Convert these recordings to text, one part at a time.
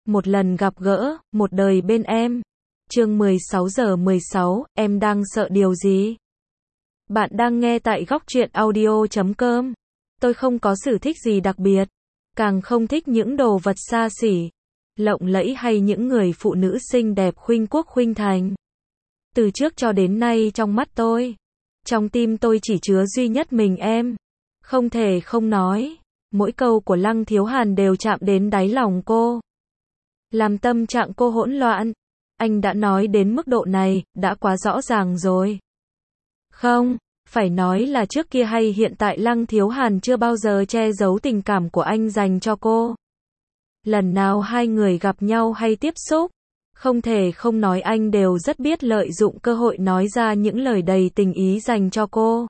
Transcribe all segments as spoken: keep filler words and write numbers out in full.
Một lần gặp gỡ, một đời bên em. Chương mười sáu giờ mười sáu, em đang sợ điều gì? Bạn đang nghe tại góc truyện audio chấm com. Tôi không có sở thích gì đặc biệt, càng không thích những đồ vật xa xỉ, lộng lẫy hay những người phụ nữ xinh đẹp khuynh quốc khuynh thành. Từ trước cho đến nay trong mắt tôi, trong tim tôi chỉ chứa duy nhất mình em. Không thể không nói, mỗi câu của Lăng Thiếu Hàn đều chạm đến đáy lòng cô, làm tâm trạng cô hỗn loạn. Anh đã nói đến mức độ này, đã quá rõ ràng rồi. Không, phải nói là trước kia hay hiện tại Lăng Thiếu Hàn chưa bao giờ che giấu tình cảm của anh dành cho cô. Lần nào hai người gặp nhau hay tiếp xúc, không thể không nói anh đều rất biết lợi dụng cơ hội nói ra những lời đầy tình ý dành cho cô.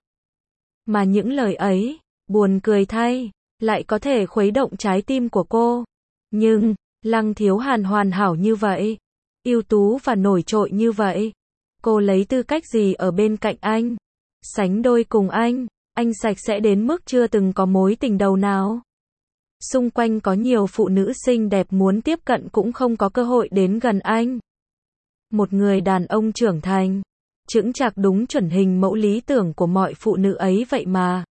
Mà những lời ấy, buồn cười thay, lại có thể khuấy động trái tim của cô. Nhưng, Lăng Thiếu Hàn hoàn hảo như vậy, ưu tú và nổi trội như vậy, cô lấy tư cách gì ở bên cạnh anh, sánh đôi cùng anh? Anh sạch sẽ đến mức chưa từng có mối tình đầu nào. Xung quanh có nhiều phụ nữ xinh đẹp muốn tiếp cận cũng không có cơ hội đến gần anh. Một người đàn ông trưởng thành, chững chạc đúng chuẩn hình mẫu lý tưởng của mọi phụ nữ ấy vậy mà.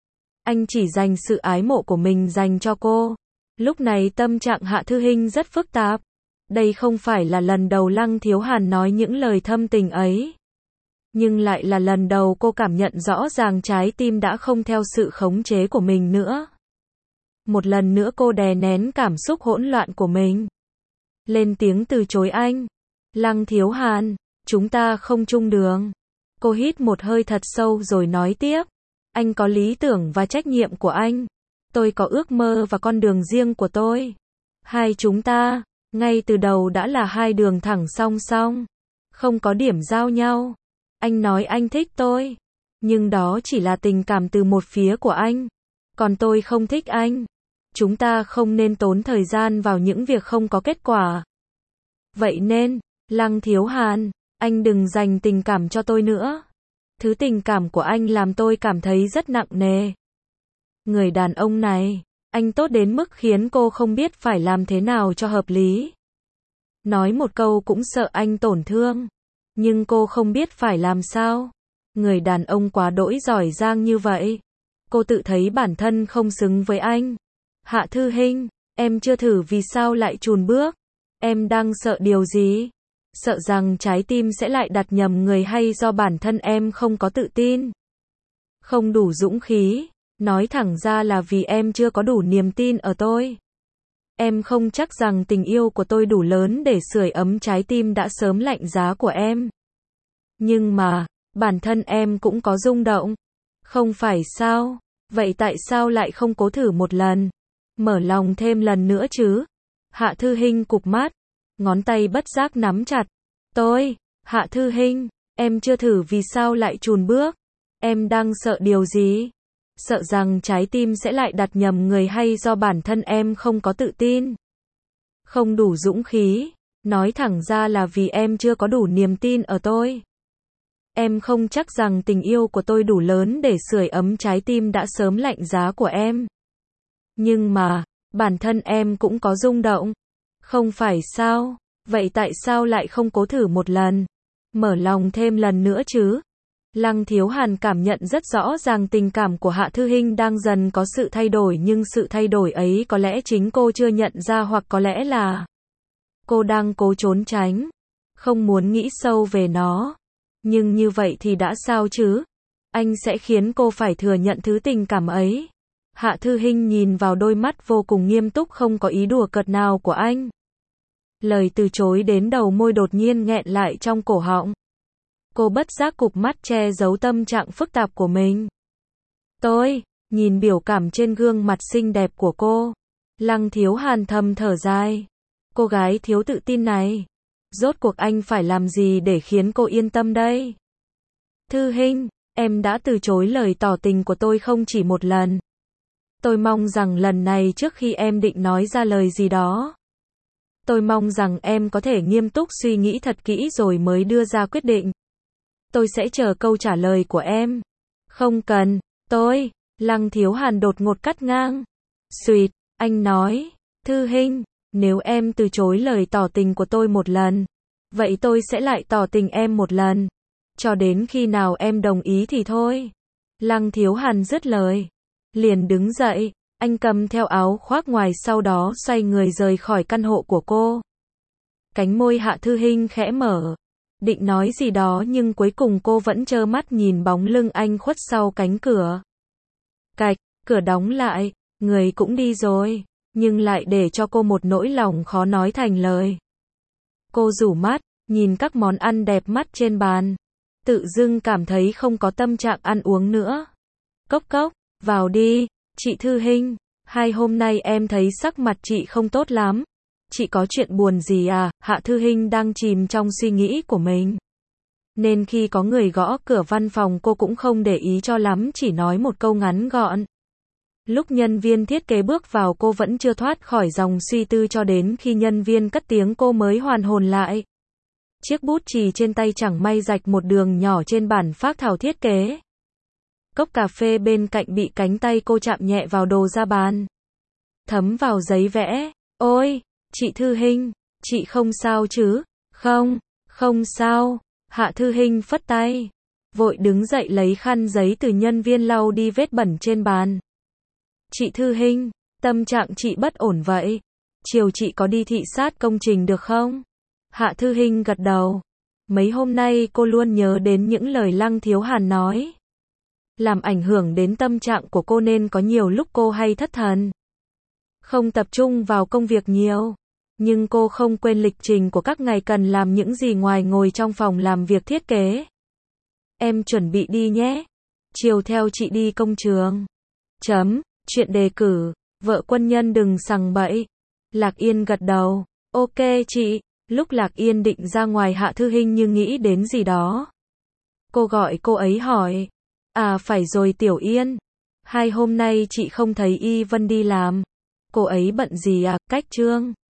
Anh chỉ dành sự ái mộ của mình dành cho cô. Lúc này tâm trạng Hạ Thư Hinh rất phức tạp. Đây không phải là lần đầu Lăng Thiếu Hàn nói những lời thâm tình ấy, nhưng lại là lần đầu cô cảm nhận rõ ràng trái tim đã không theo sự khống chế của mình nữa. Một lần nữa cô đè nén cảm xúc hỗn loạn của mình, lên tiếng từ chối anh. Lăng Thiếu Hàn, chúng ta không chung đường. Cô hít một hơi thật sâu rồi nói tiếp. Anh có lý tưởng và trách nhiệm của anh. Tôi có ước mơ và con đường riêng của tôi. Hai chúng ta, ngay từ đầu đã là hai đường thẳng song song, không có điểm giao nhau. Anh nói anh thích tôi, nhưng đó chỉ là tình cảm từ một phía của anh. Còn tôi không thích anh. Chúng ta không nên tốn thời gian vào những việc không có kết quả. Vậy nên, Lăng Thiếu Hàn, anh đừng dành tình cảm cho tôi nữa. Thứ tình cảm của anh làm tôi cảm thấy rất nặng nề. Người đàn ông này, anh tốt đến mức khiến cô không biết phải làm thế nào cho hợp lý. Nói một câu cũng sợ anh tổn thương, nhưng cô không biết phải làm sao. Người đàn ông quá đỗi giỏi giang như vậy, cô tự thấy bản thân không xứng với anh. Hạ Thư Hinh, em chưa thử vì sao lại chùn bước? Em đang sợ điều gì? Sợ rằng trái tim sẽ lại đặt nhầm người hay do bản thân em không có tự tin, không đủ dũng khí? Nói thẳng ra là vì em chưa có đủ niềm tin ở tôi. Em không chắc rằng tình yêu của tôi đủ lớn để sưởi ấm trái tim đã sớm lạnh giá của em. Nhưng mà, bản thân em cũng có rung động. Không phải sao? Vậy tại sao lại không cố thử một lần? Mở lòng thêm lần nữa chứ? Hạ Thư Hinh cụp mắt, ngón tay bất giác nắm chặt. Tôi, Hạ Thư Hinh, em chưa thử vì sao lại chùn bước? Em đang sợ điều gì? Sợ rằng trái tim sẽ lại đặt nhầm người hay do bản thân em không có tự tin, không đủ dũng khí? Nói thẳng ra là vì em chưa có đủ niềm tin ở tôi. Em không chắc rằng tình yêu của tôi đủ lớn để sưởi ấm trái tim đã sớm lạnh giá của em. Nhưng mà, bản thân em cũng có rung động. Không phải sao? Vậy tại sao lại không cố thử một lần? Mở lòng thêm lần nữa chứ? Lăng Thiếu Hàn cảm nhận rất rõ ràng tình cảm của Hạ Thư Hinh đang dần có sự thay đổi, nhưng sự thay đổi ấy có lẽ chính cô chưa nhận ra, hoặc có lẽ là cô đang cố trốn tránh, không muốn nghĩ sâu về nó. Nhưng như vậy thì đã sao chứ? Anh sẽ khiến cô phải thừa nhận thứ tình cảm ấy. Hạ Thư Hinh nhìn vào đôi mắt vô cùng nghiêm túc không có ý đùa cợt nào của anh. Lời từ chối đến đầu môi đột nhiên nghẹn lại trong cổ họng. Cô bất giác cụp mắt che giấu tâm trạng phức tạp của mình. Tôi, nhìn biểu cảm trên gương mặt xinh đẹp của cô, Lăng Thiếu Hàn thầm thở dài. Cô gái thiếu tự tin này, rốt cuộc anh phải làm gì để khiến cô yên tâm đây? Thư Hinh, em đã từ chối lời tỏ tình của tôi không chỉ một lần. Tôi mong rằng lần này trước khi em định nói ra lời gì đó, tôi mong rằng em có thể nghiêm túc suy nghĩ thật kỹ rồi mới đưa ra quyết định. Tôi sẽ chờ câu trả lời của em. Không cần, tôi, Lăng Thiếu Hàn đột ngột cắt ngang. Xuyệt, anh nói, Thư Hinh, Nếu em từ chối lời tỏ tình của tôi một lần, vậy tôi sẽ lại tỏ tình em một lần. Cho đến khi nào em đồng ý thì thôi. Lăng Thiếu Hàn dứt lời, liền đứng dậy, anh cầm theo áo khoác ngoài sau đó xoay người rời khỏi căn hộ của cô. Cánh môi Hạ Thư Hinh khẽ mở, định nói gì đó nhưng cuối cùng cô vẫn trơ mắt nhìn bóng lưng anh khuất sau cánh cửa. Cạch, cửa đóng lại, người cũng đi rồi, nhưng lại để cho cô một nỗi lòng khó nói thành lời. Cô rủ mắt, nhìn các món ăn đẹp mắt trên bàn, tự dưng cảm thấy không có tâm trạng ăn uống nữa. Cốc cốc, vào đi, chị Thư Hinh, hai hôm nay em thấy sắc mặt chị không tốt lắm. Chị có chuyện buồn gì à? Hạ Thư Hinh đang chìm trong suy nghĩ của mình. Nên khi có người gõ cửa văn phòng cô cũng không để ý cho lắm, chỉ nói một câu ngắn gọn. Lúc nhân viên thiết kế bước vào cô vẫn chưa thoát khỏi dòng suy tư cho đến khi nhân viên cất tiếng cô mới hoàn hồn lại. Chiếc bút chì trên tay chẳng may rạch một đường nhỏ trên bản phác thảo thiết kế. Cốc cà phê bên cạnh bị cánh tay cô chạm nhẹ vào đồ ra bàn, thấm vào giấy vẽ. Ôi, chị Thư Hinh, chị không sao chứ? Không, không sao. Hạ Thư Hinh phất tay, vội đứng dậy lấy khăn giấy từ nhân viên lau đi vết bẩn trên bàn. Chị Thư Hinh, tâm trạng chị bất ổn vậy. Chiều chị có đi thị sát công trình được không? Hạ Thư Hinh gật đầu. Mấy hôm nay cô luôn nhớ đến những lời Lăng Thiếu Hàn nói, làm ảnh hưởng đến tâm trạng của cô nên có nhiều lúc cô hay thất thần, không tập trung vào công việc nhiều. Nhưng cô không quên lịch trình của các ngày cần làm những gì ngoài ngồi trong phòng làm việc thiết kế. Em chuẩn bị đi nhé. Chiều theo chị đi công trường. Chấm, chuyện đề cử, vợ quân nhân đừng sằng bậy. Lạc Yên gật đầu. Ok chị. Lúc Lạc Yên định ra ngoài, Hạ Thư Hinh như nghĩ đến gì đó. Cô gọi cô ấy hỏi. À phải rồi Tiểu Yên. Hai hôm nay chị không thấy Y Vân đi làm. Cô ấy bận gì à? Cách Trương.